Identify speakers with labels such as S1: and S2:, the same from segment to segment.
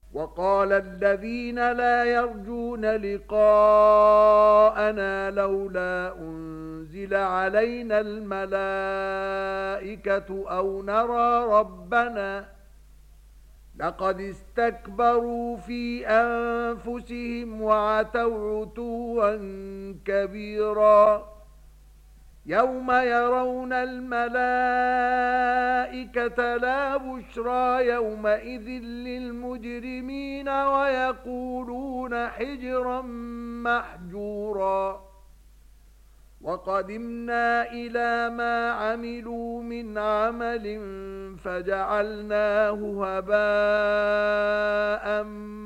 S1: وقال الذين لا يرجون لقاءنا لولا أنزل علينا الملائكة أو نرى ربنا لقد استكبروا في أنفسهم وعتوا عتوا كبيرا يوم يرون الملائكة لا بشرى يومئذ للمجرمين ويقولون حجرا محجورا وقدمنا إلى ما عملوا من عمل فجعلناه هباء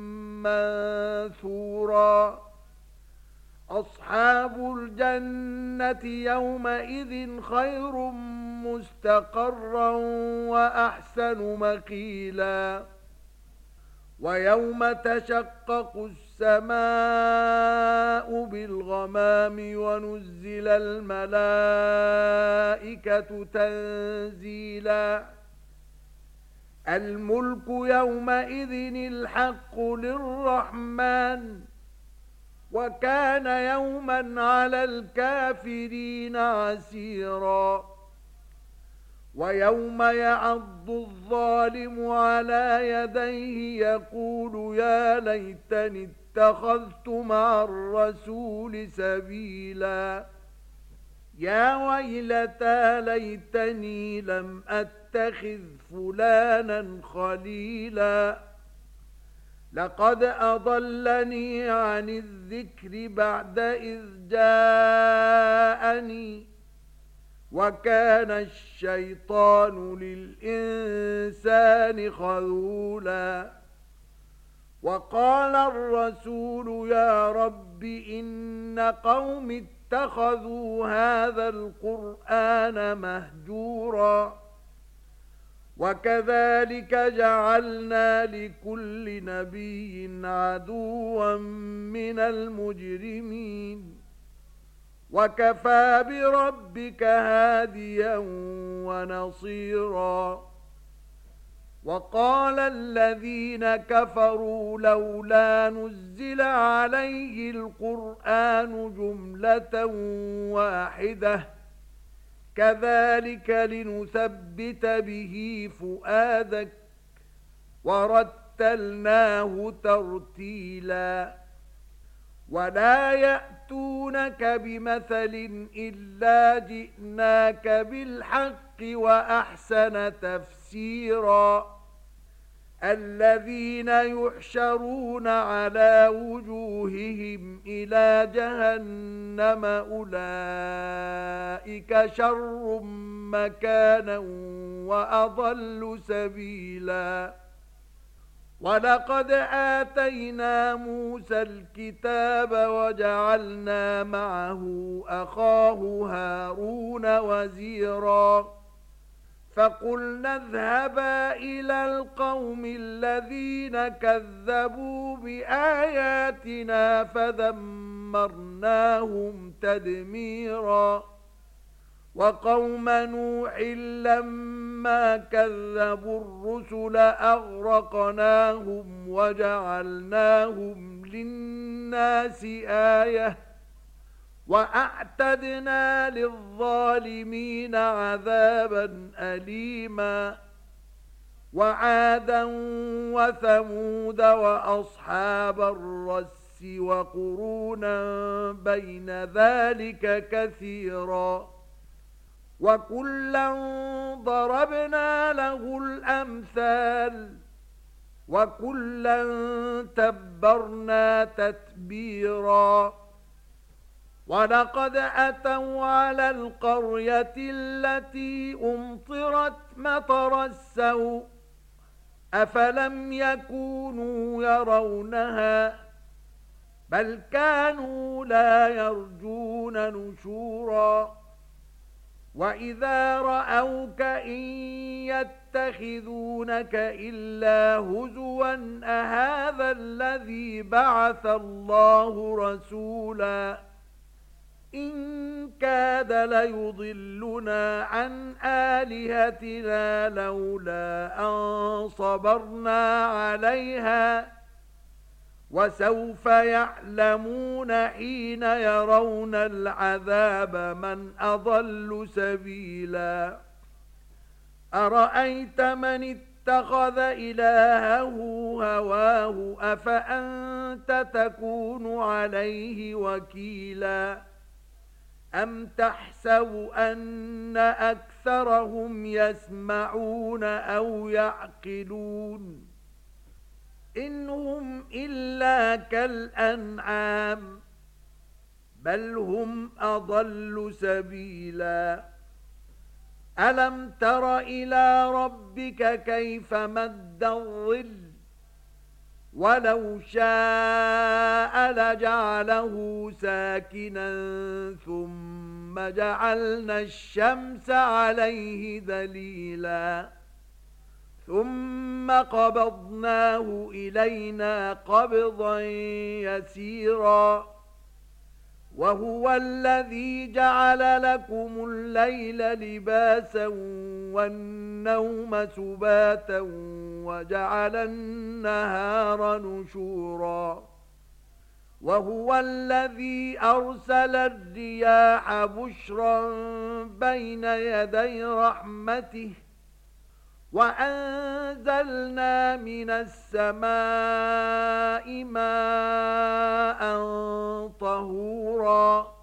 S1: منثورا أصحاب الجنة يومئذ خير مستقرا وأحسن مقيلا ويوم تشقق السماء بالغمام ونزل الملائكة تنزيلا الملك يومئذ الحق للرحمن وكان يوما على الكافرين عسيرا ويوم يعض الظالم على يديه يقول يا ليتني اتخذت مع الرسول سبيلا يا ويلتى ليتني لم أتخذ فلانا خليلا لقد أضلني عن الذكر بعد إذ جاءني وكان الشيطان للإنسان خذولا وقال الرسول يا رب إن قوم اتخذوا هذا القرآن مهجورا وكذلك جعلنا لكل نبي عدوا من المجرمين وكفى بربك هاديا ونصيرا وقال الذين كفروا لولا نزل عليه القرآن جملة واحدة كذلك لنثبت به فؤادك ورتلناه ترتيلا ولا يأتونك بمثل إلا جئناك بالحق وأحسن تفسيرا الذين يحشرون على وجوههم إلى جهنم أولئك شر مكانا وأضل سبيلا ولقد آتينا موسى الكتاب وجعلنا معه أخاه هارون وزيرا فقلنا اذهبا إلى القوم الذين كذبوا بآياتنا فدمرناهم تدميرا وقوم نوح لما كذبوا الرسل أغرقناهم وجعلناهم للناس آية وأعتدنا للظالمين عذابا أليما وعادا وثمود وأصحاب الرس وقرونا بين ذلك كثيرا وكلا ضربنا له الأمثال وكلا تبرنا تتبيرا ولقد أتوا على القرية التي أمطرت مطر السوء أفلم يكونوا يرونها بل كانوا لا يرجون نشورا وإذا رأوك إن يتخذونك إلا هزوا أهذا الذي بعث الله رسولا إن كاد ليضلنا عن آلهتنا لولا أن صبرنا عليها وسوف يعلمون حين يرون العذاب من أضل سبيلا أرأيت من اتخذ إلهه هواه أفأنت تكون عليه وكيلا أم تحسب أن أكثرهم يسمعون أو يعقلون إن هم إلا كالأنعام بل هم أضل سبيلا ألم تر إلى ربك كيف مد الظل ولو شاء لجعله ساكنا ثم جعلنا الشمس عليه دليلا ثم قبضناه إلينا قبضا يسيرا وهو الذي جعل لكم الليل لباسا والنوم سباتا وجعل النهار نشورا وهو الذي أرسل الرياح بشرا بين يدي رحمته وأنزلنا من السماء ماء طهورا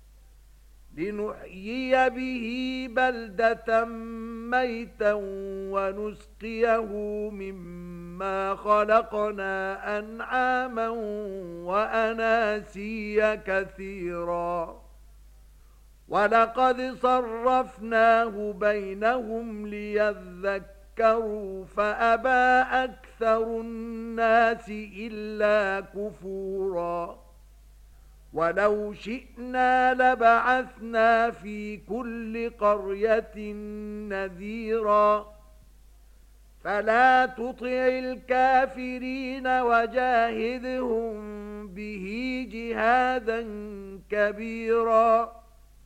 S1: لنحيي به بلدة ميتا ونسقيه مما خلقنا أنعاما وأناسيا كثيرا ولقد صرفناه بينهم ليذكروا فأبى أكثر الناس إلا كفورا ولو شئنا لبعثنا في كل قرية نذيرا فلا تطع الكافرين وجاهدهم به جهادا كبيرا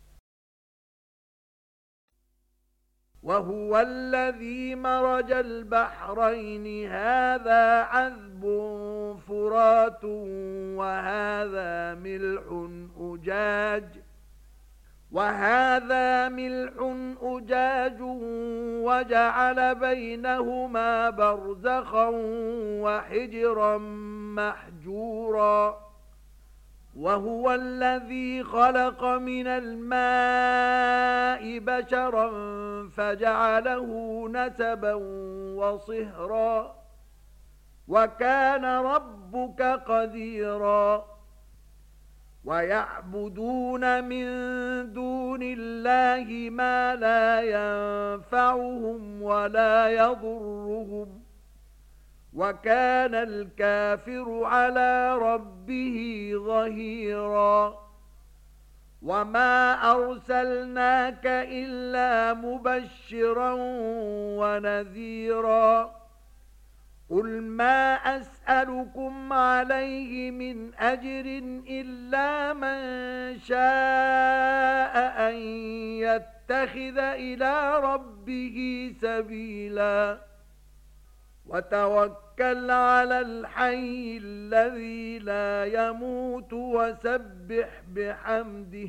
S1: وهو الذي مرج البحرين هذا عذب فرات وهذا ملح أجاج وجعل بينهما برزخا وحجرا محجورا وهو الذي خلق من الماء بشرا فجعله نسبا وصهرا وكان ربك قديرا ويعبدون من دون الله ما لا ينفعهم ولا يضرهم وكان الكافر على ربه ظهيرا وما أرسلناك إلا مبشرا ونذيرا قل ما أسألكم عليه من أجر إلا من شاء أن يتخذ إلى ربه سبيلا وتوكل على الحي الذي لا يموت وسبح بحمده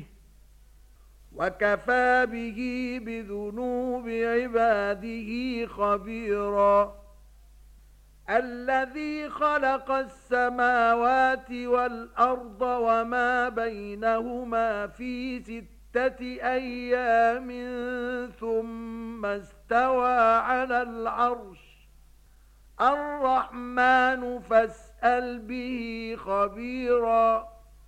S1: وكفى به بذنوب عباده خبيرا الذي خلق السماوات والأرض وما بينهما في 6 أيام ثم استوى على العرش الرحمن فاسأل به خبيرا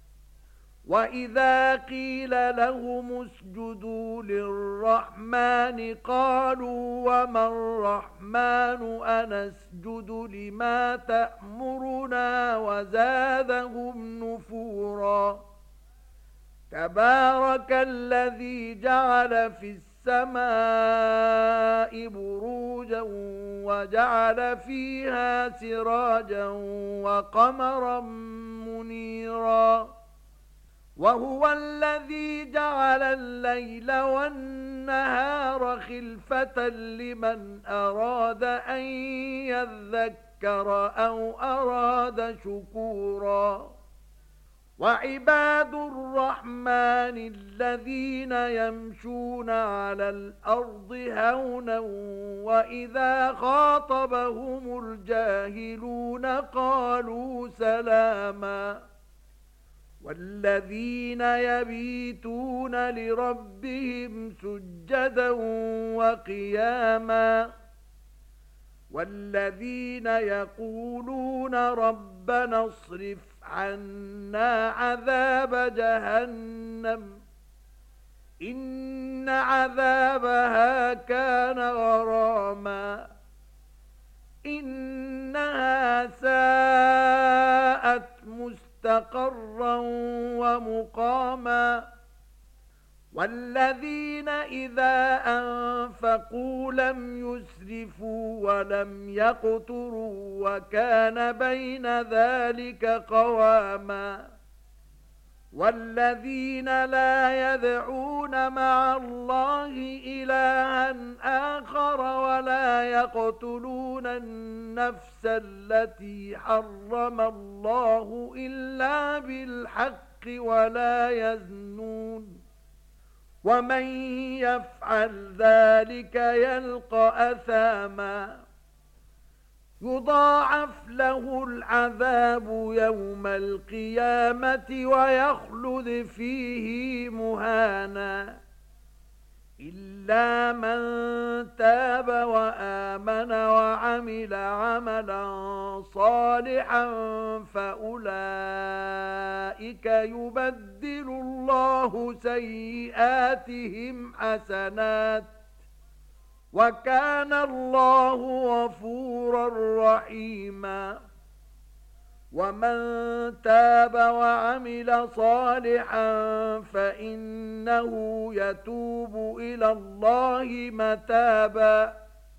S1: وإذا قيل لهم اسجدوا للرحمن قالوا وما الرحمن أنسجد لما تأمرنا وزادهم نفورا تبارك الذي جعل في السماء بروجا وجعل فيها سراجا وقمرا منيرا وهو الذي جعل الليل والنهار خلفة لمن أراد أن يذكر أو أراد شكورا وعباد الرحمن الذين يمشون على الأرض هونا وإذا خاطبهم الجاهلون قالوا سلاما والذين يبيتون لربهم سجدا وقياما والذين يقولون ربنا اصرف عنا عذاب جهنم إن عذابها كان غراما إنها ساءت مستقرا ومقاما والذين إذا أنفقوا لم يسرفوا ولم يقتروا وكان بين ذلك قواما والذين لا يدعون مع الله إلها آخر ولا يقتلون النفس التي حرم الله إلا بالحق ولا يزنون ومن يفعل ذلك يلقى أثاما يضاعف له العذاب يوم القيامة ويخلد فيه مهانا إلا من تاب وآمن وعمل عملا صالحا فأولئك يبدل الله سيئاتهم حسنات وكان الله غفورا رحيما ومن تاب وعمل صالحا فإنه يتوب إلى الله متابا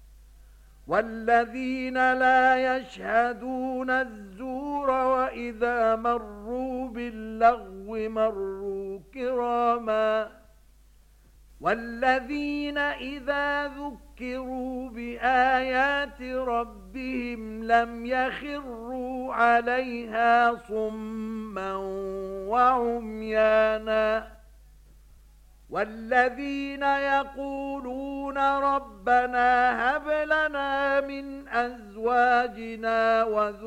S1: والذين لا يشهدون الزور وإذا مروا باللغو مروا كراما والذين إذا ذكروا بآيات ربهم لم يخروا عليها صما وعميانا والذين يقولون ربنا هب لنا من أزواجنا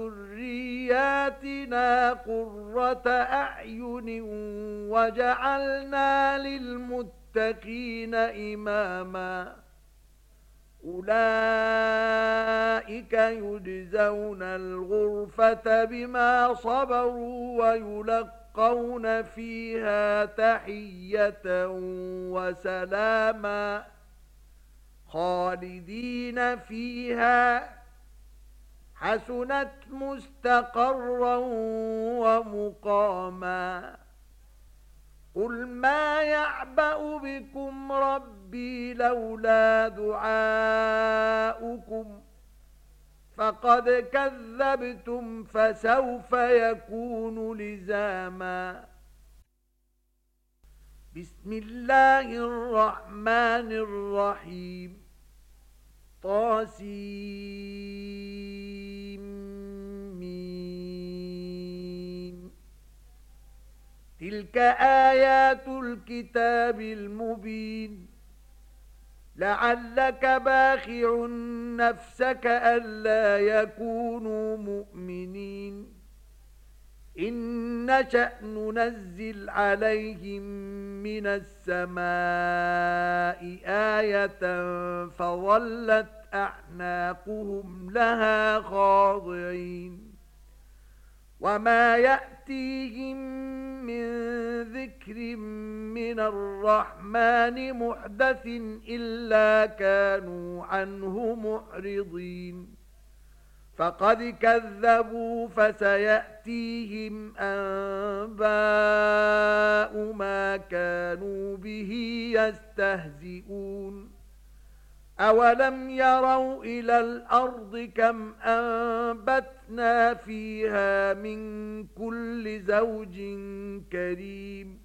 S1: وذرياتنا قرة أعين وجعلنا للمتقين إماما أولئك يجزون الغرفة بما صبروا ويلقون فيها تحية وسلاما خالدين فيها حسنت مستقرا ومقاما قل ما يعبأ بكم ربي لولا دعاؤكم فقد كذبتم فسوف يكون لزاما بسم الله الرحمن الرحيم طاسيم تلك آيات الكتاب المبين لعلك باخع نفسك ألا يكونوا مؤمنين إن نشأ ننزل عليهم من السماء آية فظلت أعناقهم لها خاضعين وما يأتيهم من ذكر من الرحمن محدث إلا كانوا عنه معرضين فقد كذبوا فسيأتيهم أنباء ما كانوا به يستهزئون أَوَلَمْ يَرَوْا إِلَى الْأَرْضِ كَمْ أَنبَتْنَا فِيهَا مِنْ كُلِّ زَوْجٍ كَرِيمٍ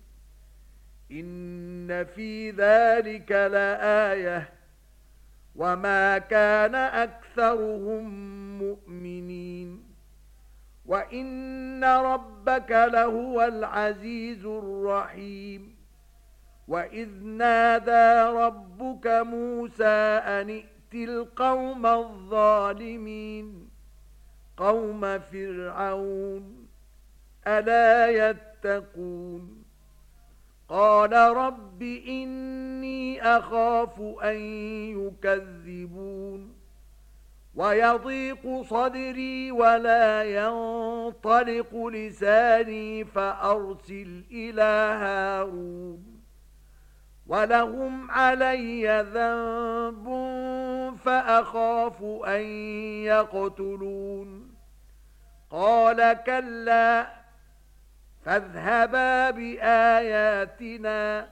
S1: إِنَّ فِي ذَلِكَ لَآيَةً وَمَا كَانَ أَكْثَرُهُم مُؤْمِنِينَ وَإِنَّ رَبَّكَ لَهُوَ الْعَزِيزُ الرَّحِيمُ وَإِذْ نَادَى رَبُّكَ مُوسَىٰ أَنِ ائْتِ الْقَوْمَ الظَّالِمِينَ قَوْمَ فِرْعَوْنَ أَلَا يَتَّقُونَ قَالَ رَبِّ إِنِّي أَخَافُ أَن يُكَذِّبُونِ وَيَضِيقُ صَدْرِي وَلَا يَنطَلِقُ لِسَانِي فَأَرْسِلْ إِلَى هَارُونَ وَلَهُمْ عَلَيَّ ذَنبٌ فَأَخَافُ أَن يَقْتُلُونِ قَالَ كَلَّا فَاذْهَبَا بِآيَاتِنَا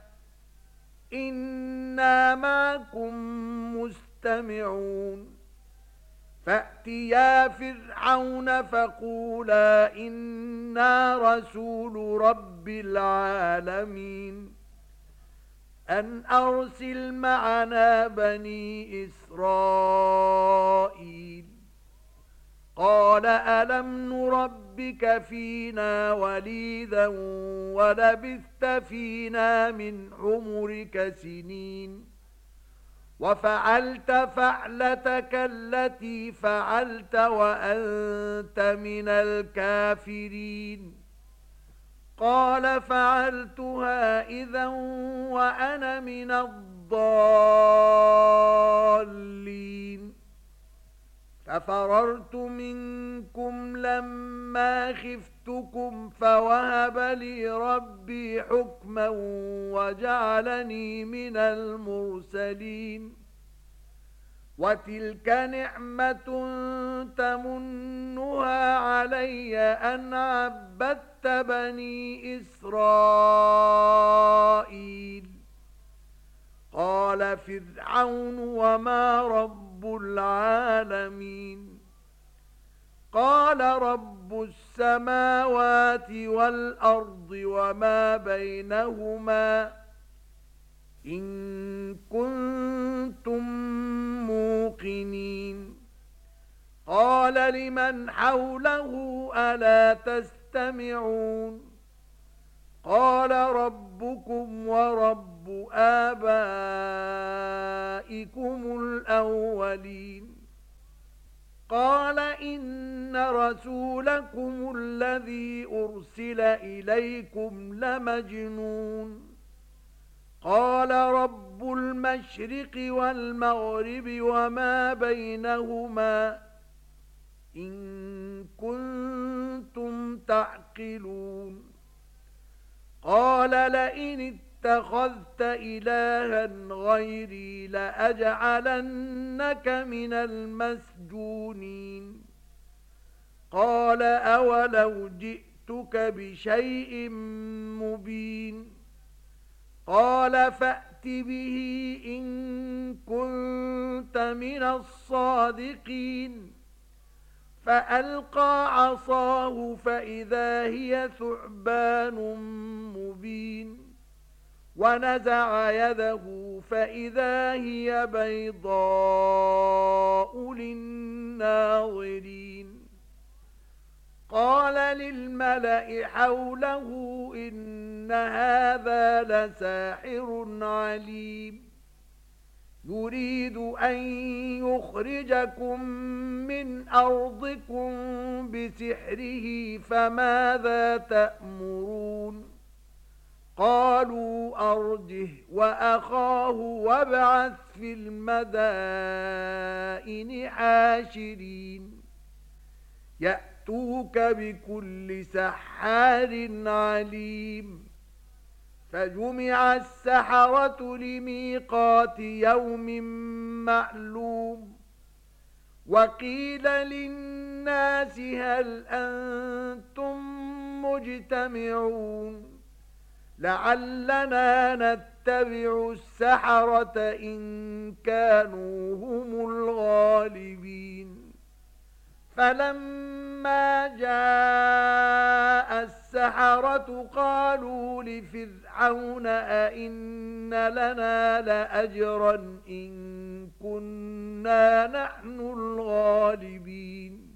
S1: إِنَّا مَعَكُمْ مُسْتَمِعُونَ فَأْتِيَا فِرْعَوْنَ فَقُولَا إِنَّا رَسُولُ رَبِّ الْعَالَمِينَ أَنْ أَرْسِلْ مَعَنَا بَنِي إِسْرَائِيلَ قَالَ أَلَمْ نُرَبِّكَ فِينَا وَلِيدًا وَلَبِثْتَ فِينَا مِنْ عُمُرِكَ سِنِينَ وَفَعَلْتَ فَعْلَتَكَ الَّتِي فَعَلْتَ وَأَنْتَ مِنَ الْكَافِرِينَ قَالَ فَعَلْتُهَا إِذًا وَأَنَا مِنَ الضَّالِّينَ فَفَرَرْتُ مِنكُمْ لَمَّا خِفْتُكُمْ فَوَهَبَ لِي رَبِّي حُكْمًا وَجَعَلَنِي مِنَ الْمُرْسَلِينَ وَتِلْكَ نِعْمَةٌ تَمُنُّهَا عَلَيَّ أَنْ عَبَّدتَّ بَنِي إِسْرَائِيلَ قَالَ فِرْعَوْنُ وَمَا رَبُّ الْعَالَمِينَ قَالَ رَبُّ السَّمَاوَاتِ وَالْأَرْضِ وَمَا بَيْنَهُمَا إِن كُنتُم مُّوقِنِينَ قَالَ لِمَنْ حَوْلَهُ أَلَا تَسْتَمِعُونَ قَالَ رَبُّكُمْ وَرَبُّ آبَائِكُمُ الْأَوَّلِينَ قَالَ إِنَّ رَسُولَكُمُ الَّذِي أُرْسِلَ إِلَيْكُمْ لَمَجْنُونٌ قَالَ رَبُّ الْمَشْرِقِ وَالْمَغْرِبِ وَمَا بَيْنَهُمَا إِن كُنتُمْ تَعْقِلُونَ قَالَ لَئِنِ اتَّخَذْتَ إِلَٰهًا غَيْرِي لَأَجْعَلَنَّكَ مِنَ الْمَسْجُونِينَ قَالَ أَوَلَوْ جِئْتُكَ بِشَيْءٍ مُبِينٍ قَالَ فَأْتِ بِهِ إِن كُنتَ مِنَ الصَّادِقِينَ فَأَلْقَى عَصَاهُ فَإِذَا هِيَ ثُعْبَانٌ مُبِينٌ وَنَزَعَ يَدَهُ فَإِذَا هِيَ بَيْضَاءُ لِلنَّاظِرِينَ قَالَ لِلْمَلَإِ حَوْلَهُ إِنَّ هَذَا لَسَاحِرٌ عَلِيمٌ يُرِيدُ أَن يُخْرِجَكُم مِّنْ أَرْضِكُمْ بِسِحْرِهِ فَمَاذَا تَأْمُرُونَ قَالُوا أَرْجِهْ وَأَخَاهُ وَابْعَثْ فِي الْمَدَائِنِ حَاشِرِينَ يَأْتُوكَ بِكُلِّ سَحَّارٍ عَلِيمٍ فَجُمِعَ السَّحَرَةُ لِمِيقَاتِ يَوْمٍ مَّعْلُومٍ وَقِيلَ لِلنَّاسِ هَلْ أَنتُم مُّجْتَمِعُونَ لَعَلَّنَا نتبع السحرة إن كانوا هم الغالبين فلما جاء السحرة قالوا لفرعون أئن لنا لأجرا إن كنا نحن الغالبين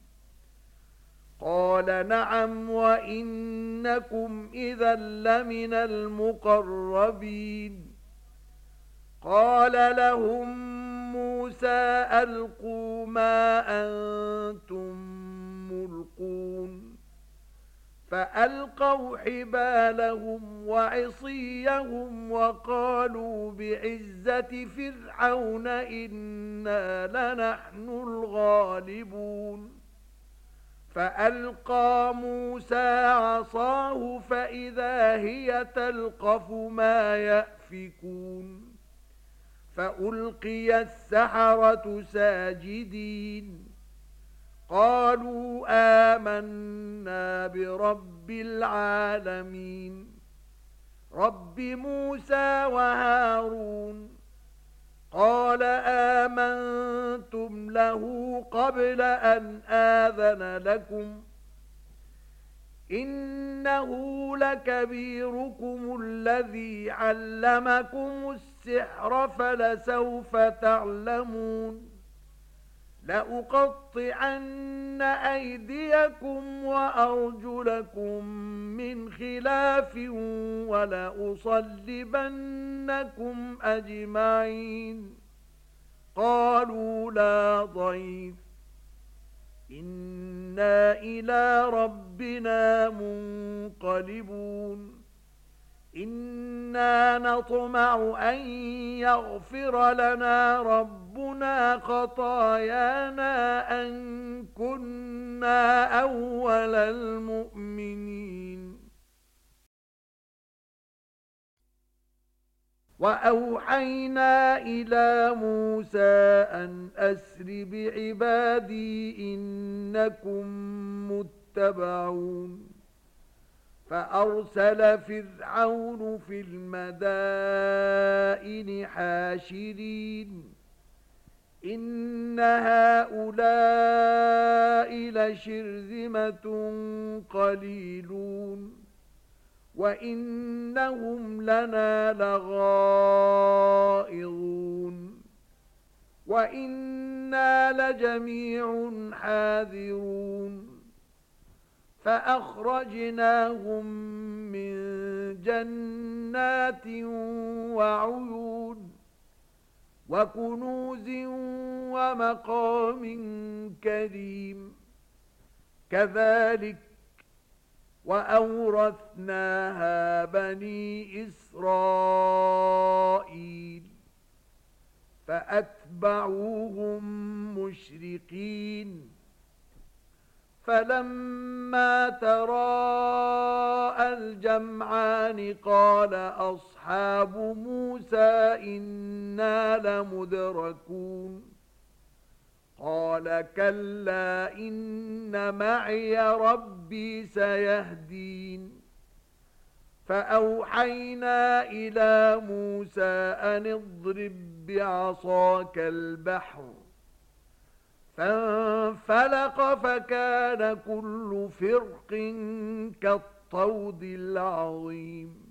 S1: قال نعم وإنكم إذا لمن المقربين قال لهم موسى ألقوا ما أنتم ملقون فألقوا حبالهم وعصيهم وقالوا بعزة فرعون إنا لنحن الغالبون فألقى موسى عصاه فإذا هي تلقف ما يأفكون فألقي السحرة ساجدين قالوا آمنا برب العالمين رب موسى وهارون قال آمنتم له قبل أن آذن لكم إنه لكبيركم الذي علمكم السحر فلسوف تعلمون لأقطعن أيديكم وأرجلكم من خلاف ولأصلبنكم أجمعين قالوا لا ضير إنا إلى ربنا منقلبون إنا نطمع أن يغفر لنا ربنا خطايانا أن كنا أول المؤمنين وأوحينا إلى موسى أن أسر بعبادي إنكم متبعون فأرسل فرعون في المدائن حاشرين إن هؤلاء لشرذمة قليلون وإنهم لنا لغائظون وإنا لجميع حاذرون فأخرجناهم من جنات وعيون وكنوز ومقام كريم كذلك وأورثناها بني إسرائيل فأتبعوهم مشرقين فلما تراءى الجمعان قال أصحاب موسى إنا لمدركون قال كلا إن معي ربي سيهدين فأوحينا إلى موسى أن اضرب بعصاك البحر فانفلق فكان كل فرق كالطود العظيم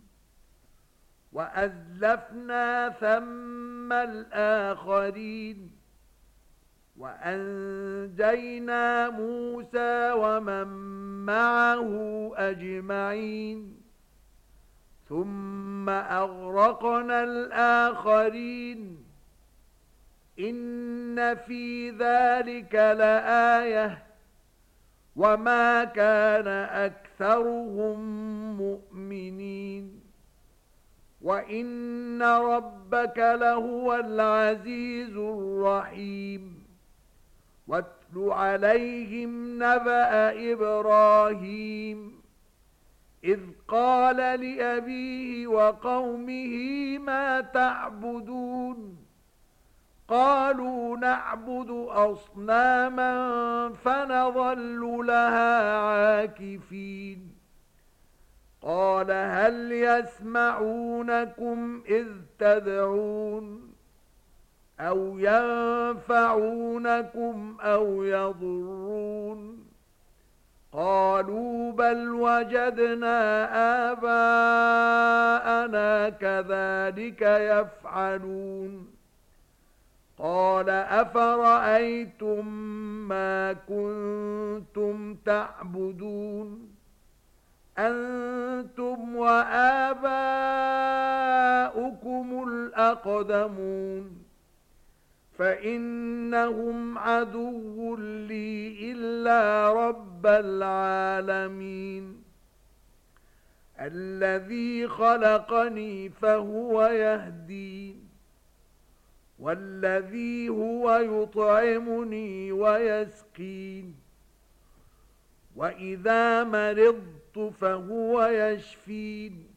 S1: وأزلفنا ثم الآخرين وأنجينا موسى ومن معه أجمعين ثم أغرقنا الآخرين إن في ذلك لآية وما كان أكثرهم مؤمنين وإن ربك لهو العزيز الرحيم واتل عليهم نبأ إبراهيم إذ قال لأبيه وقومه ما تعبدون قالوا نعبد أصناما فنظل لها عاكفين قال هل يسمعونكم إذ تدعون أو ينفعونكم أو يضرون قالوا بل وجدنا آباءنا كذلك يفعلون قال أفرأيتم ما كنتم تعبدون أنتم وآباؤكم الأقدمون فإنهم عدو لي إلا رب العالمين الذي خلقني فهو يهدين والذي هو يطعمني ويسقين وإذا مرضت فهو يشفين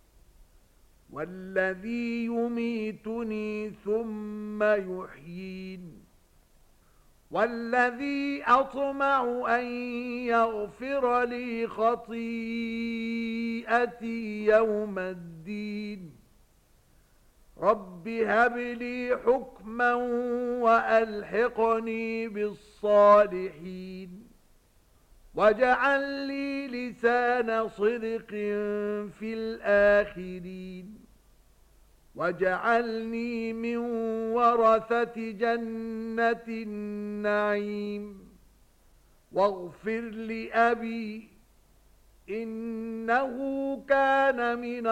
S1: والذي يميتني ثم يحيين والذي أطمع أن يغفر لي خطيئتي يوم الدين رب هب لي حكما وألحقني بالصالحين واجعل لي لسان صدق في الآخرين واجعلني من ورثة جنة النعيم واغفر لأبي إنه كان من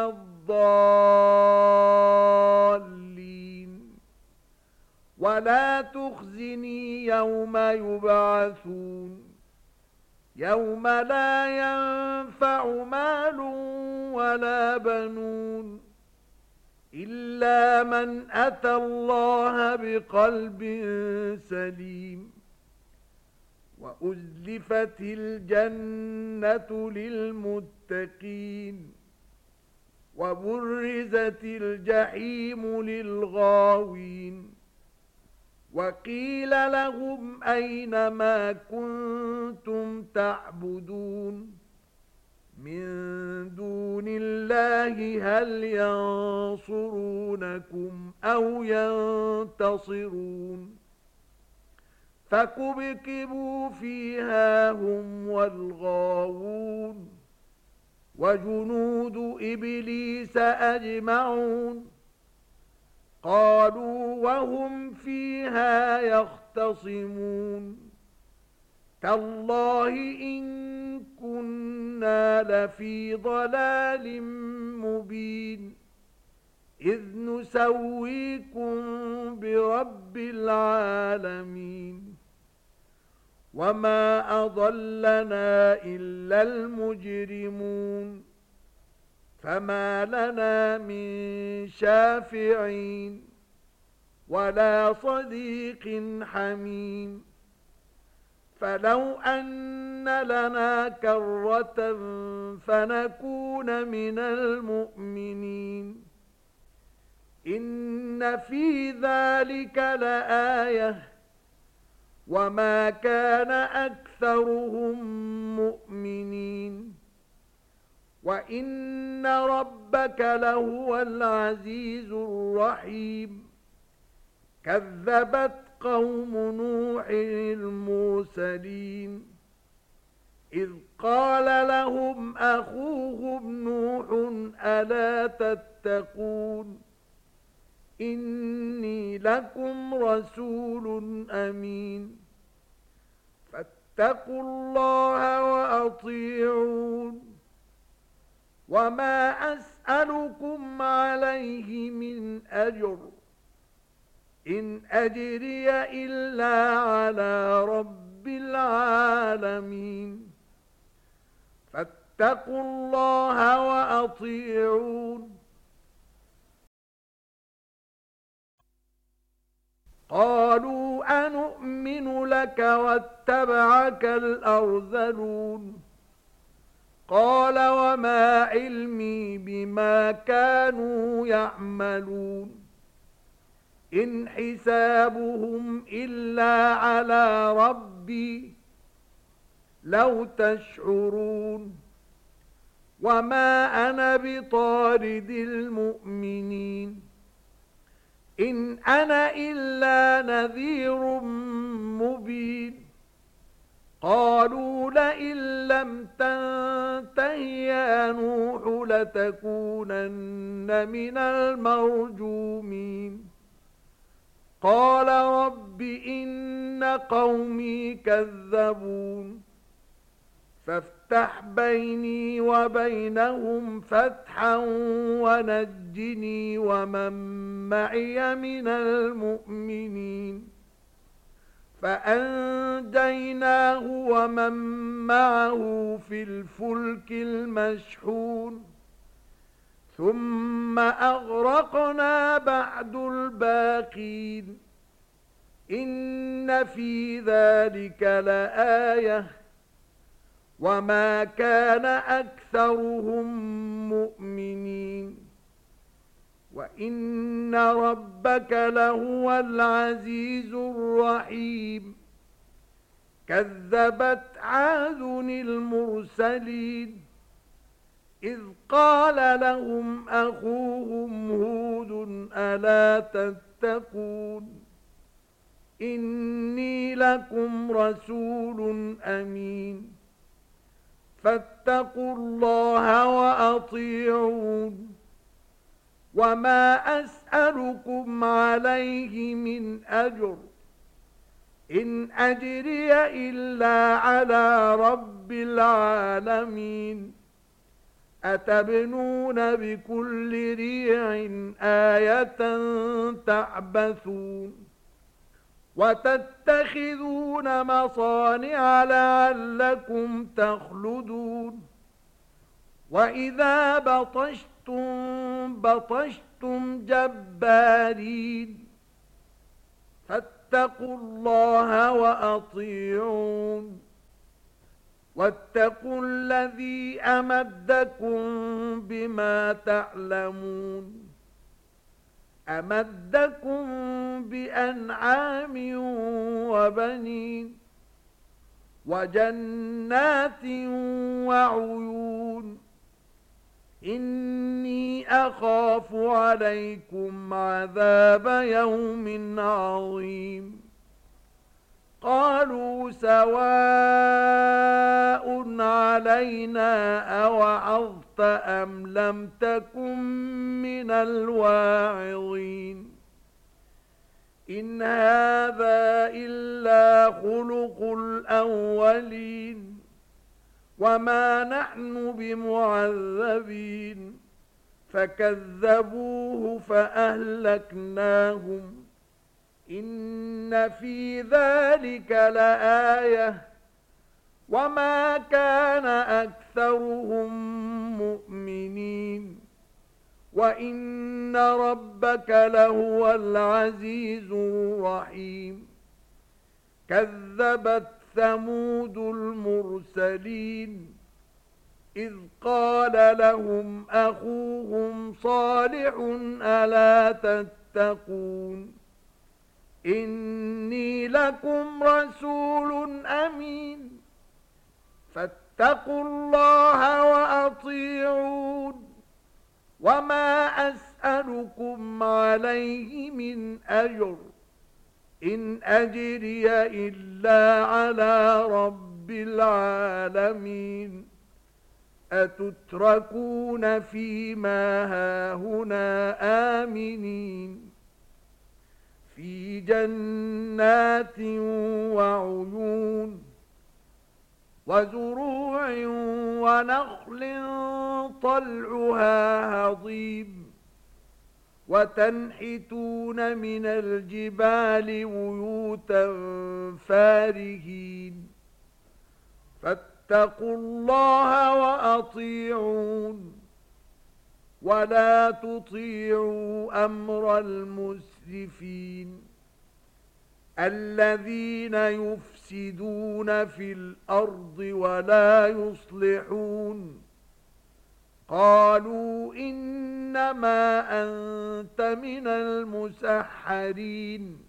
S1: الضالين ولا تخزني يوم يبعثون يوم لا ينفع مال ولا بنون إلا من أتى الله بقلب سليم وأزلفت الجنة للمتقين وبرزت الجحيم للغاوين وقيل لهم أين ما كنتم تعبدون من دون الله هل ينصرونكم أو ينتصرون فكبكبوا فيها هم والغاوون وجنود إبليس أجمعون قالوا وهم فيها يختصمون تالله إن كنا لفي ضلال مبين إذ نسويكم برب العالمين وما أضلنا إلا المجرمون فما لنا من شافعين ولا صديق حميم فلو أن لنا كرة فنكون من المؤمنين إن في ذلك لآية وما كان أكثرهم مؤمنين وإن ربك لهو العزيز الرحيم كذبت قوم نوح المرسلين إذ قال لهم أخوهم نوح ألا تتقون إني لكم رسول أمين فاتقوا الله وأطيعون وما أسألكم عليه من أجر إن أجري إلا على رب العالمين فاتقوا الله وأطيعون قالوا أنؤمن لك واتبعك الأرذلون قال وما علمي بما كانوا يعملون إن حسابهم إلا على ربي لو تشعرون وما أنا بطارد المؤمنين إن أنا إلا نذير مبين قالوا لئن لم تنته يا نوح لتكونن من المرجومين قال رب إن قومي كذبون فافتح بيني وبينهم فتحا ونجني ومن معي من المؤمنين فأنجيناه ومن معه في الفلك المشحون ثم أغرقنا بعد الباقين إن في ذلك لآية وما كان أكثرهم مؤمنين وإن ربك لهو العزيز الرحيم كذبت عاد المرسلين إذ قال لهم أخوهم هود ألا تتقون إني لكم رسول أمين فاتقوا الله وأطيعون وما أسألكم عليه من أجر إن أجري إلا على رب العالمين أتبنون بكل ريع آية تعبثون وتتخذون مصانع لعلكم تخلدون وإذا بطشتم جبارين فاتقوا الله وأطيعون واتقوا الذي أمدكم بما تعلمون أمدكم بأنعام وبنين وجنات وعيون إني أخاف عليكم عذاب يوم عظيم قالوا سواء علينا أوعظت أم لم تكن من الواعظين إن هذا إلا خلق الأولين وما نحن بمعذبين فكذبوه فأهلكناهم إن في ذلك لآية وما كان أكثرهم مؤمنين وإن ربك لهو العزيز الرحيم كذبت ثمود المرسلين إذ قال لهم أخوهم صالح ألا تتقون إني لكم رسول أمين فاتقوا الله وأطيعون وما أسألكم عليه من أجر إن أجري إلا على رب العالمين أتتركون فيما هاهنا آمنين في جنات وعيون وزروع ونخل طلعها هضيم وتنحتون من الجبال بيوتا فارهين فاتقوا الله وأطيعون ولا تطيعوا أمر المسرفين الذين يفسدون في الأرض ولا يصلحون قالوا إنما أنت من المسحرين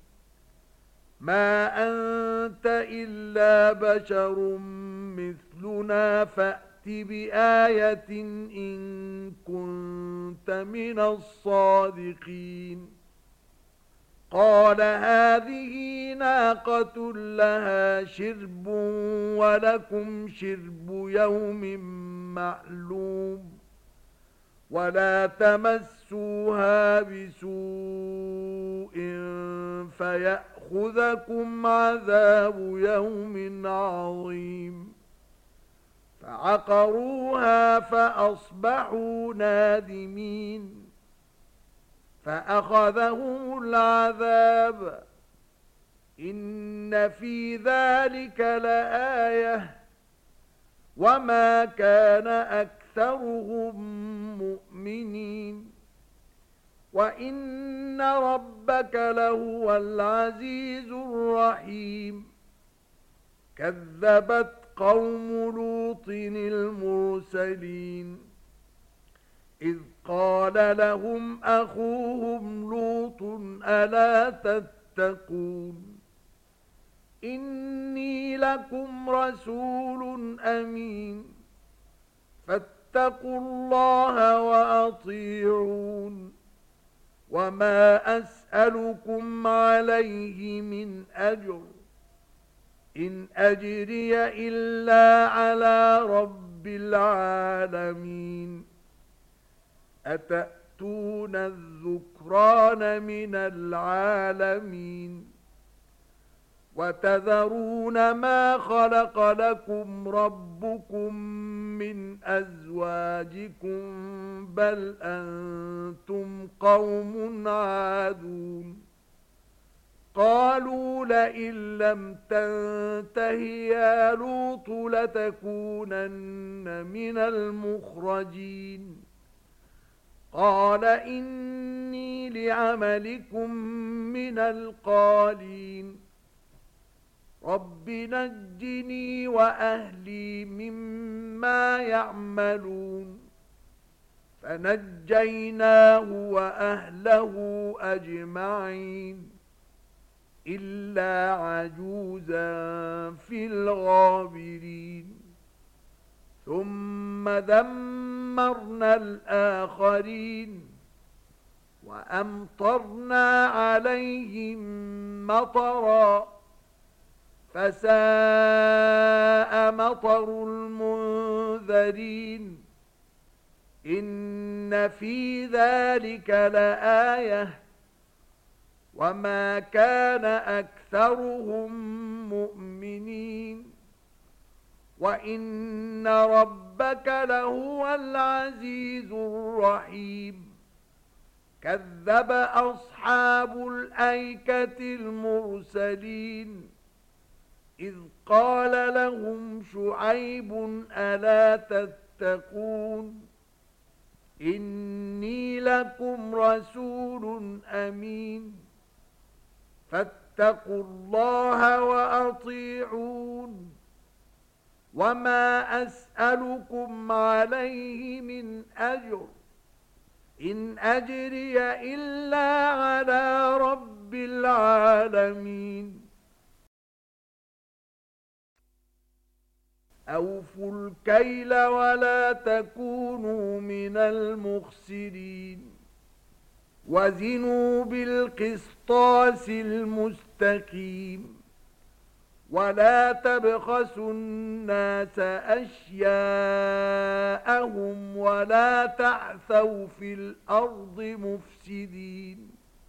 S1: ما أنت إلا بشر مثلنا فأت بآية إن كنت من الصادقين قال هذه ناقة لها شرب ولكم شرب يوم معلوم ولا تمسوها بسوء فيأخذكم عذاب يوم عظيم فعقروها فأصبحوا نادمين فأخذهم العذاب إن في ذلك لآية وما كان أكثرهم مؤمنين وإن ربك لهو العزيز الرحيم كذبت قوم لوط المرسلين إذ قال لهم أخوهم لوط ألا تتقون إني لكم رسول أمين فاتقوا الله وأطيعون وما أسألكم عليه من أجر إن أجري إلا على رب العالمين أتأتون الذكران من العالمين وتذرون ما خلق لكم ربكم من أزواجكم بل أنتم قوم عادون قالوا لئن لم تنته يا لوط لتكونن من المخرجين قال إني لعملكم من القالين رب نجني وأهلي مما يعملون فنجيناه وأهله أجمعين إلا عجوزا في الغابرين ثم دمرنا الآخرين وأمطرنا عليهم مطرا فساء مطر المنذرين إن في ذلك لآية وما كان أكثرهم مؤمنين وإن ربك لهو العزيز الرحيم كذب أصحاب الأيكة المرسلين إذ قال لهم شعيب ألا تتقون إني لكم رسول أمين فاتقوا الله وأطيعون وما أسألكم عليه من أجر إن أجري إلا على رب العالمين أوفوا الكيل ولا تكونوا من المخسرين وزنوا بالقسطاس المستقيم ولا تبخسوا الناس أشياءهم ولا تعثوا في الأرض مفسدين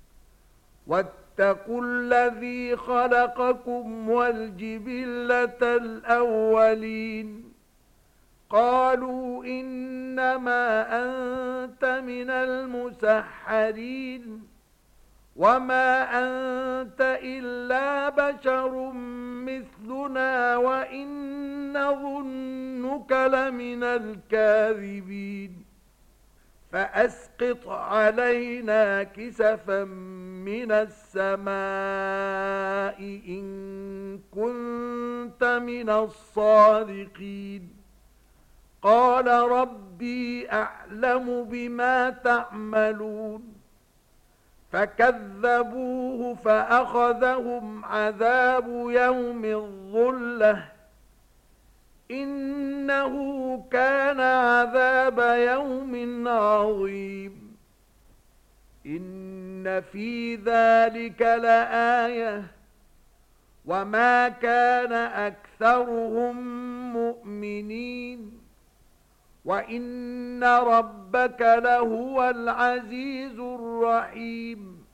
S1: واتقوا الذي خلقكم والجبلة الأولين قالوا إنما أنت من المسحرين وما أنت إلا بشر مثلنا وإن نظنك لمن الكاذبين فأسقط علينا كسفا من السماء إن كنت من الصادقين قال ربي أعلم بما تعملون فكذبوه فأخذهم عذاب يوم الظلة إنه كان عذاب يوم عظيم إن في ذلك لآية وما كان أكثرهم مؤمنين وإن ربك لهو العزيز الرحيم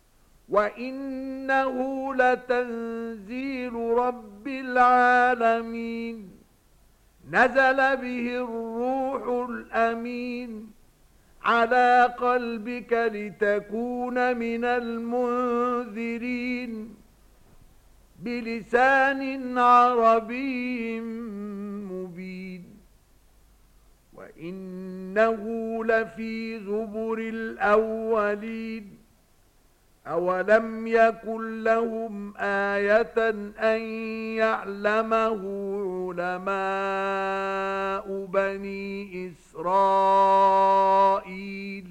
S1: وإنه لتنزيل رب العالمين نزل به الروح الأمين على قلبك لتكون من المنذرين بلسان عربي مبين وإنه لفي زبر الأولين أولم يكن لهم آية أن يعلمه علماء بني إسرائيل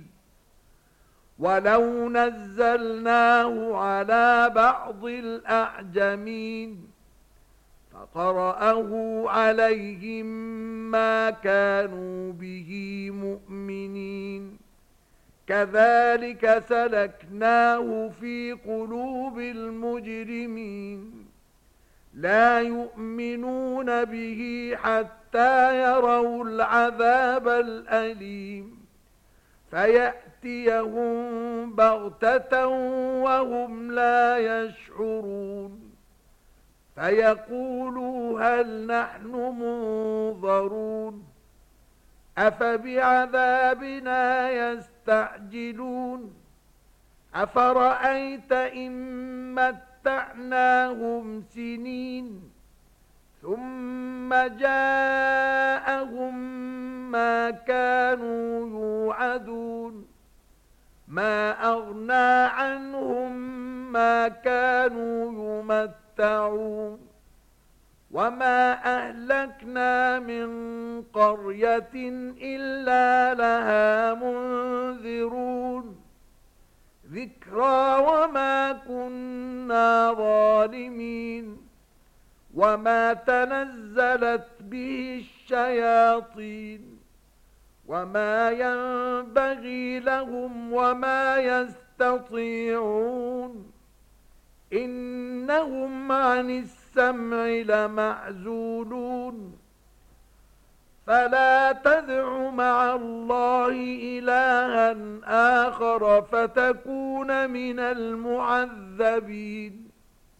S1: ولو نزلناه على بعض الأعجمين فقرأه عليهم ما كانوا به مؤمنين كذلك سلكناه في قلوب المجرمين لا يؤمنون به حتى يروا العذاب الأليم فيأتيهم بغتة وهم لا يشعرون فيقولوا هل نحن منظرون أفبعذابنا يستعجلون أفرأيت إن متعناهم سنين ثم جاءهم ما كانوا يوعدون ما أغنى عنهم ما كانوا يمتعون وما أهلكنا من قرية إلا لها منذرون ذكرى وما كنا ظالمين وما تنزلت به الشياطين وما ينبغي لهم وما يستطيعون إنهم عن السمع لمعزولون فلا تدع مع الله إلها آخر فتكون من المعذبين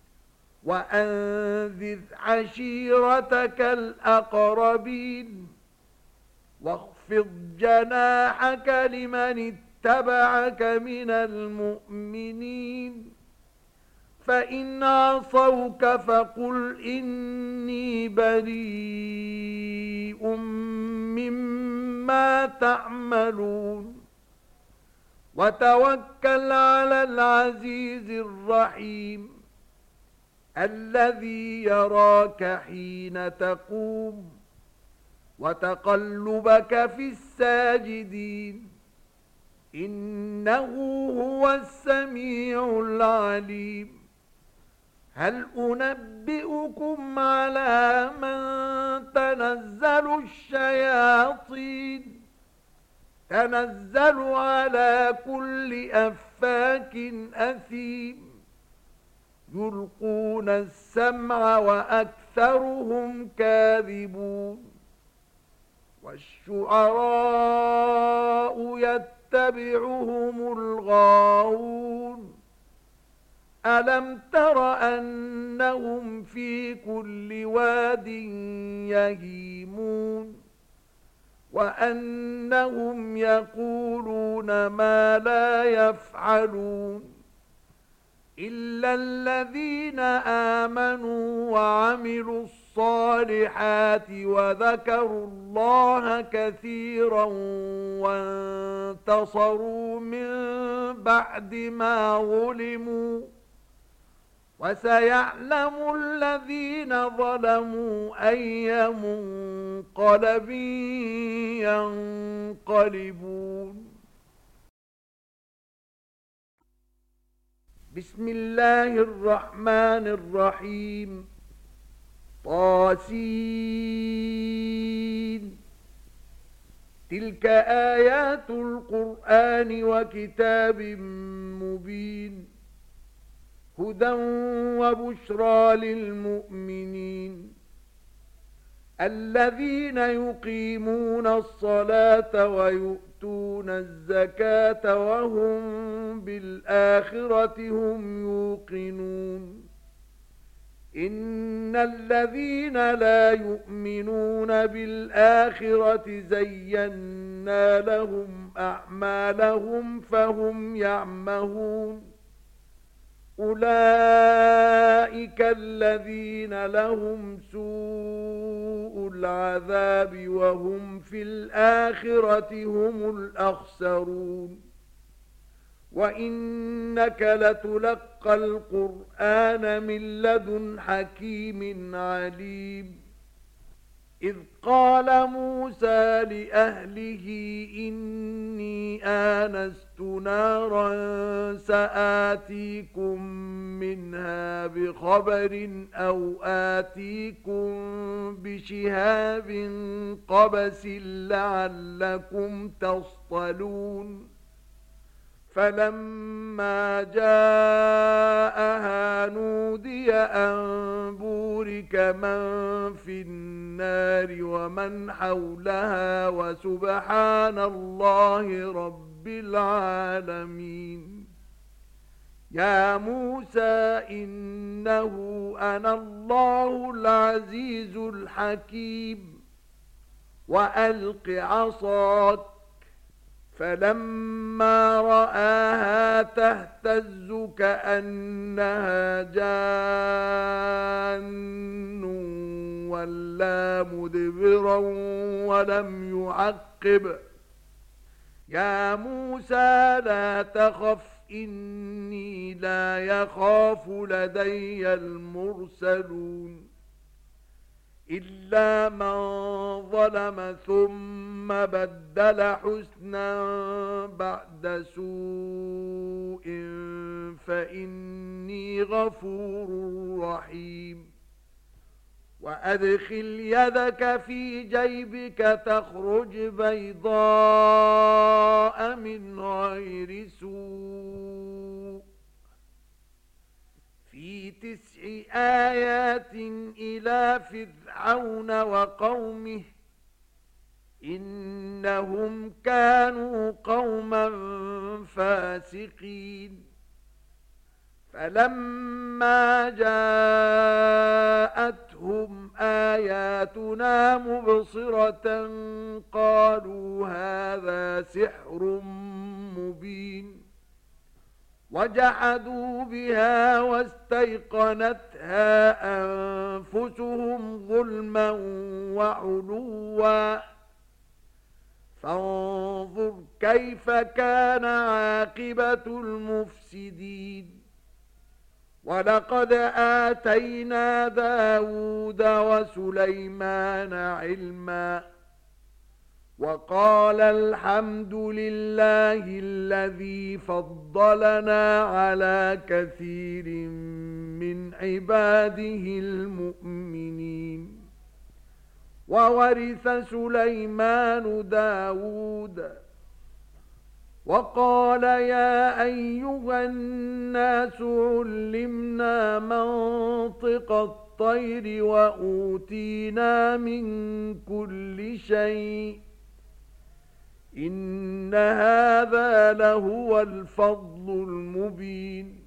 S1: وأنذر عشيرتك الأقربين واخفض جناحك لمن اتبعك من المؤمنين فإن عصوك فقل إني بريء مما تعملون وتوكل على العزيز الرحيم الذي يراك حين تقوم وتقلبك في الساجدين إنه هو السميع العليم هل أنبئكم على من تنزل الشياطين تنزل على كل أفاك أثيم يلقون السمع وأكثرهم كاذبون والشعراء يتبعهم الغاوون ألم تر أنهم في كل واد يهيمون وأنهم يقولون ما لا يفعلون إلا الذين آمنوا وعملوا الصالحات وذكروا الله كثيرا وانتصروا من بعد ما ظلموا وسيعلم الذين ظلموا أي منقلب ينقلبون بسم الله الرحمن الرحيم طاسين تلك آيات القرآن وكتاب مبين هدى وبشرى للمؤمنين الذين يقيمون الصلاة ويؤتون الزكاة وهم بالآخرة هم يوقنون إن الذين لا يؤمنون بالآخرة زينا لهم أعمالهم فهم يعمهون أولئك الذين لهم سوء العذاب وهم في الآخرة هم الأخسرون وإنك لتلقى القرآن من لدن حكيم عليم إذ قال موسى لأهله إني آنست نارا سآتيكم منها بخبر أو آتيكم بشهاب قبس لعلكم تصطلون فلما جاءها نودي أن بورك من في النار ومن حولها وسبحان الله رب العالمين يا موسى إنه أنا الله العزيز الحكيم وألق عصاك فلما رآها تهتز كأنها جان ولا مدبرا ولم يعقب يا موسى لا تخف إني لا يخاف لدي المرسلون إلا من ظلم ثم بدل حسنا بعد سوء فإني غفور رحيم وأدخل يدك في جيبك تخرج بيضاء من غير سوء في 9 آيات إلى فرعون وقومه إنهم كانوا قوما فاسقين فلما جاءتهم آياتنا مبصرة قالوا هذا سحر مبين وجحدوا بها واستيقنتها أنفسهم ظلما وعلوا فانظر كيف كان عاقبة المفسدين ولقد آتينا داود وسليمان علما وقال الحمد لله الذي فضلنا على كثير من عباده المؤمنين وورث سليمان داود وقال يا أيها الناس علمنا منطق الطير وأوتينا من كل شيء إن هذا لهو الفضل المبين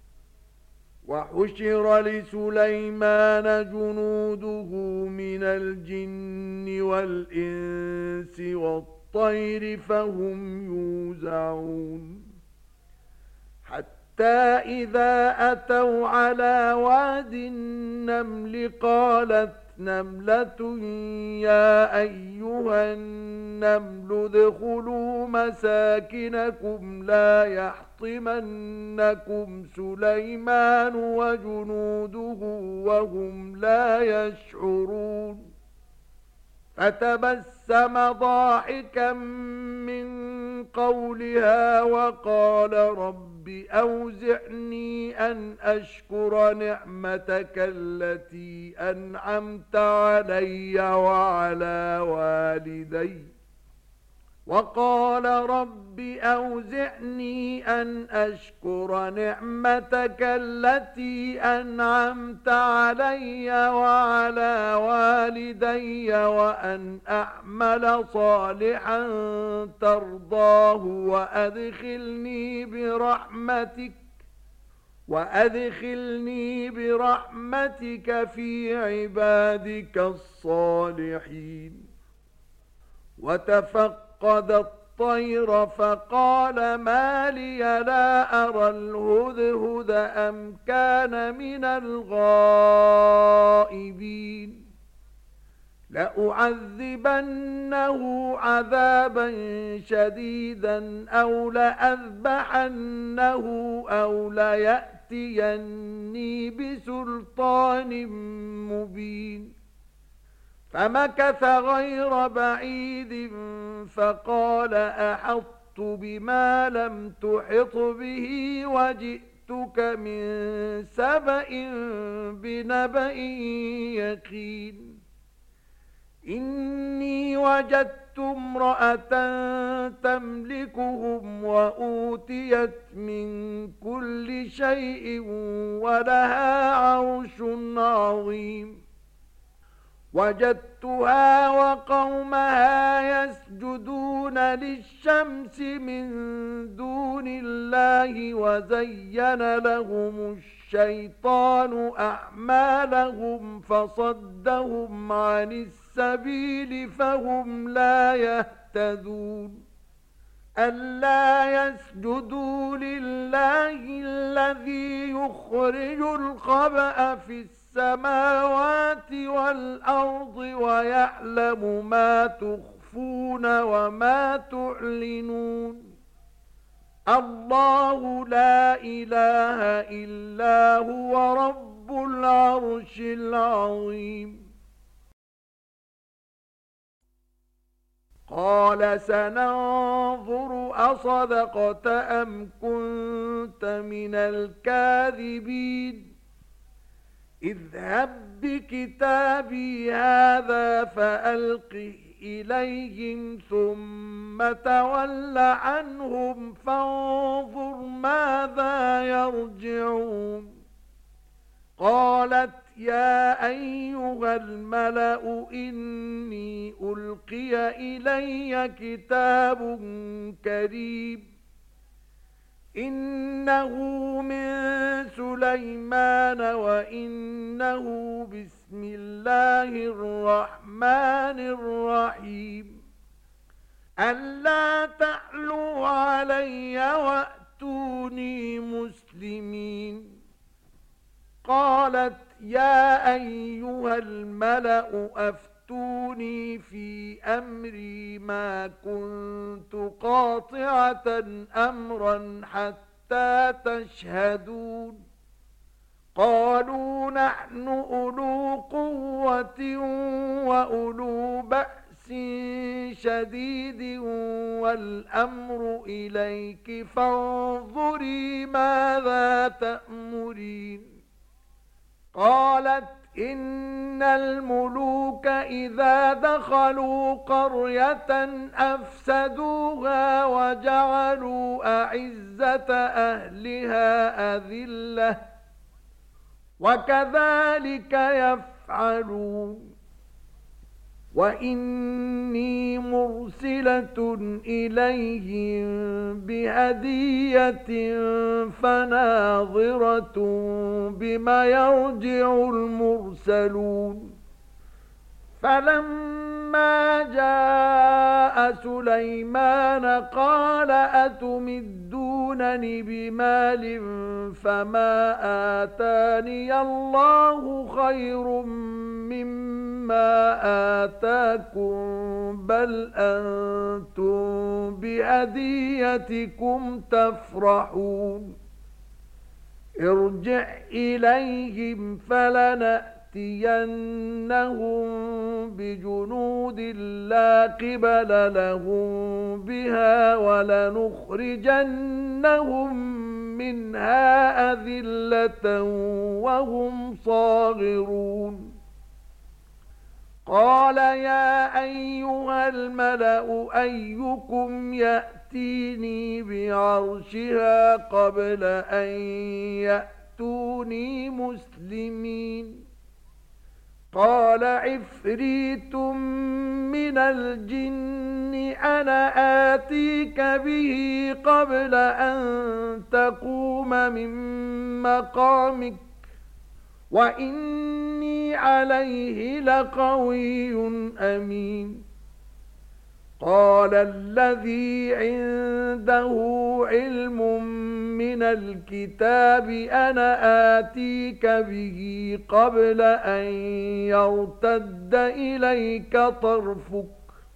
S1: وحشر لسليمان جنوده من الجن والإنس والطير فهم يوزعون حتى إذا أتوا على واد النمل قالت نملة يا أيها النمل ادخلوا مساكنكم لا يحطمنكم سليمان وجنوده وهم لا يشعرون فتبسم ضاحكا من قولها وقال رب أوزعني أن أشكر نعمتك التي أنعمت علي وعلى والدي وقال رب أوزعني أن أشكر نعمتك التي أنعمت علي وعلى والدي وأن أعمل صالحا ترضاه وأدخلني برحمتك في عبادك الصالحين. وتفقد الطير فقال ما لي لا أرى الهدهد أم كان من الغائبين لأعذبنه عذابا شديدا أو لأذبحنه أو ليأتيني بسلطان مبين. فمكث غير بعيد فقال أحطت بما لم تحط به وجئتك من سبأ بنبأ يقين. إني وجدت امرأة تملكهم وأوتيت من كل شيء ولها عرش عظيم. وجدتها وقومها يسجدون للشمس من دون الله وزين لهم الشيطان أعمالهم فصدهم عن السبيل فهم لا يهتدون. ألا يسجدوا لله الذي يخرج الخبأ في السماوات والأرض ويعلم ما تخفون وما تعلنون. الله لا إله إلا هو رب العرش العظيم. قال سننظر أصدقت أم كنت من الكاذبين. اذهب بكتابي هذا فألقه إليهم ثم تول عنهم فانظر ماذا يرجعون. قالت يا أيها الملأ إني ألقي إلي كتاب كريم إنه من سليمان وإنه بسم الله الرحمن الرحيم. ألا تعلوا علي وأتوني مسلمين. قالت يا أيها الملأ أفتوني في أمري ما كنت قاطعة أمرا حتى تشهدون. قالوا نحن أولو قوة وأولو بأس شديد والأمر إليك فانظري ماذا تأمرين. قالت إن الملوك إذا دخلوا قرية أفسدوها وجعلوا أعزة أهلها أذلة وكذلك يفعلون. وإني مرسلة إليهم بهدية فناظرة بما يرجع المرسلون. فلما جاء سليمان قال أتمدونني بمال فما آتاني الله خير مما آتاكم بل أنتم بهديتكم تفرحون. ارجع إليهم فلنأتينهم لَنَأْتِيَنَّهُمْ بِجُنُودٍ لَّا قِبَلَ لَهُم بِهَا وَلَنُخْرِجَنَّهُم مِّنْهَا أَذِلَّةً وَهُمْ صَاغِرُونَ قَالَ يَا أَيُّهَا الْمَلَأُ أَيُّكُمْ يَأْتِينِي بِعَرْشِهَا قَبْلَ أَن يَأْتُونِي مُسْلِمِينَ قَالَ عِفْرِيتٌ مِّنَ الْجِنِّ أَنَا آتِيكَ بِهِ قَبْلَ أَن تَقُومَ مِن مَّقَامِكَ وَإِنِّي عَلَيْهِ لَقَوِيٌّ أَمِينٌ قَالَ الَّذِي عِندَهُ عِلْمٌ مِّنَ الْكِتَابِ أَنَا آتِيكَ بِهِ قَبْلَ أَن يَرْتَدَّ إِلَيْكَ طَرْفُكَ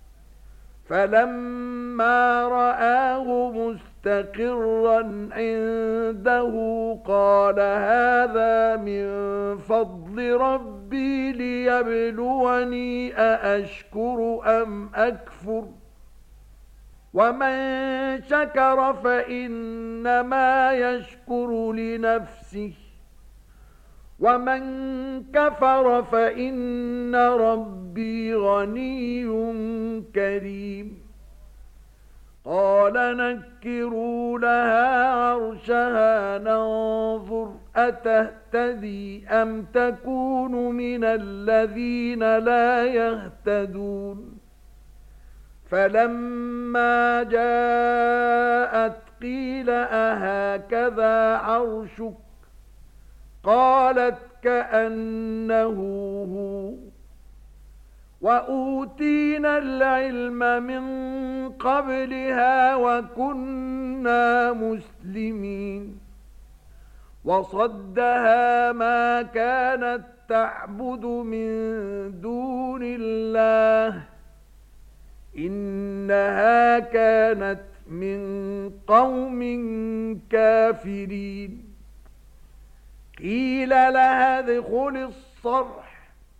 S1: فَلَمَّا رَآهُ مُسْتَقِرًّا عِندَهُ قَالَ هَذَا مِن فَضْلِ رَبِّي لِيَبْلُوَنِي أَأَشْكُرُ أَمْ أَكْفُرُ وَمَن شَكَرَ فَإِنَّمَا يَشْكُرُ لِنَفْسِهِ وَمَن كَفَرَ فَإِنَّ رَبِّي غَنِيٌّ كَرِيمٌ قَالَ نَكِّرُوا لَهَا عَرْشَهَا نَنظُرْ أَتَهْتَدِي أَمْ تَكُونُ مِنَ الَّذِينَ لَا يَهْتَدُونَ فَلَمَّا جَاءَتْ قِيلَ أَهَكَذَا عَرْشُكِ قَالَتْ كَأَنَّهُ هُوَ وَأُوتِينَا الْعِلْمَ مِنْ قَبْلِهَا وَكُنَّا مُسْلِمِينَ وَصَدَّهَا مَا كَانَتْ تَعْبُدُ مِنْ دُونِ اللَّهِ إِنَّهَا كَانَتْ مِنْ قَوْمٍ كَافِرِينَ قِيلَ لَهَا ادْخُلِي الصَّرْحَ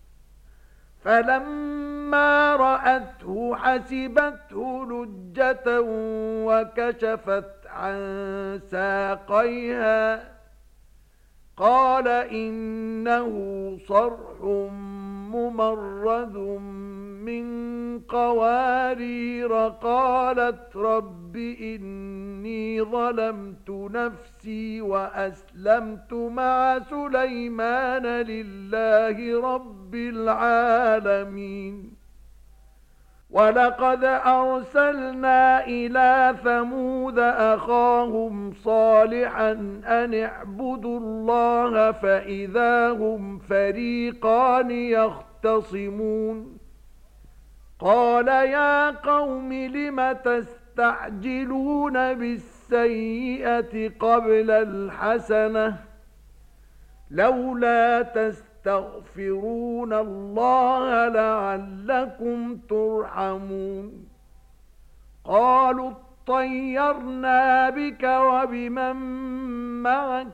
S1: فَلَمَّا رَأَتْهُ حَسِبَتْهُ لُجَّةً وَكَشَفَتْ عَن سَاقَيْهَا قَالَ إِنَّهُ صَرْحٌ مُمَرَّدٌ مِّن قَوَارِيرَ قَالَتْ رَبِّ إِنِّي ظَلَمْتُ نَفْسِي وَأَسْلَمْتُ مَعَ سُلَيْمَانَ لِلَّهِ رَبِّ الْعَالَمِينَ وَلَقَدْ أَرْسَلْنَا إِلَى ثَمُودَ أَخَاهُمْ صَالِحًا أَنِ اعْبُدُوا اللَّهَ فَإِذَا هُمْ فَرِيقَانِ يَخْتَصِمُونَ قَالَ يَا قَوْمِ لِمَ تَسْتَعْجِلُونَ بِالسَّيِّئَةِ قَبْلَ الْحَسَنَةِ لَوْلَا تَسْتَغْفِرُونَ اللَّهَ لَعَلَّكُمْ تُرْحَمُونَ قَالُوا اطَّيَّرْنَا بِكَ وَبِمَن مَّعَكَ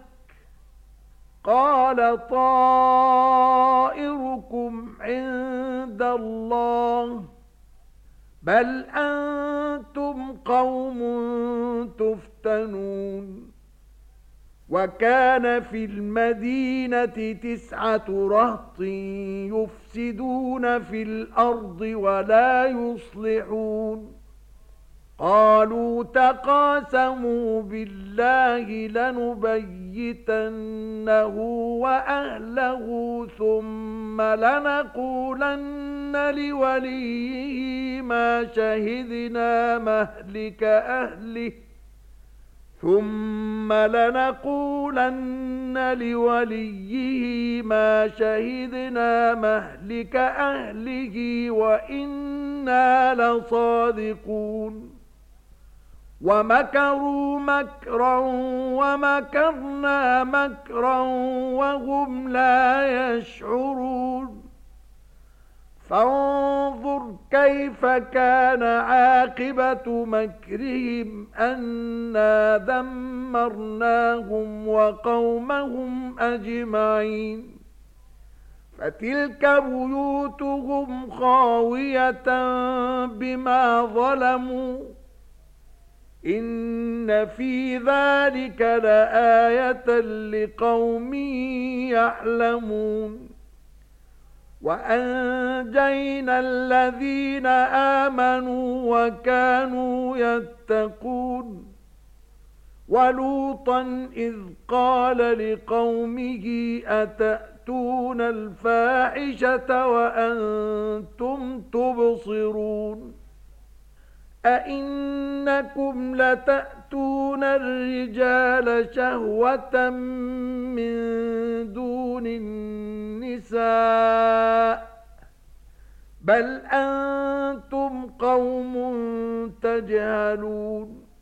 S1: قَالَ طَائِرُكُمْ عِندَ اللَّهِ بَلْ أَنْتُمْ قَوْمٌ تُفْتَنُونَ وَكَانَ فِي الْمَدِينَةِ 9 رَهْطٍ يُفْسِدُونَ فِي الْأَرْضِ وَلَا يُصْلِحُونَ قَالُوا تَقَاسَمُوا بِاللَّهِ لَنُبَيِّتَنَّهُ وَأَهْلَهُ ثُمَّ لَنَقُولَنَّ لِوَلِيِّهِ مَا شَهِدْنَا مَهْلِكَ أَهْلِهِ وَإِنَّا لَصَادِقُونَ وَمَكَرُوا مَكْرًا وَمَكَرْنَا مَكْرًا وَهُمْ لَا يَشْعُرُونَ فَانظُرْ كَيْفَ كَانَ عَاقِبَةُ مَكْرِهِمْ أَنَّا دَمَّرْنَاهُمْ وَقَوْمَهُمْ أَجْمَعِينَ فتلك بيوتهم خاوية بما ظلموا إن في ذلك لآية لقوم يعلمون وأنجينا الذين آمنوا وكانوا يتقون ولوطا إذ قال لقومه أتأتون الفاحشة وأنتم تبصرون أئنكم لتأتون الرجال شهوة من دون النساء بل أنتم قوم تجهلون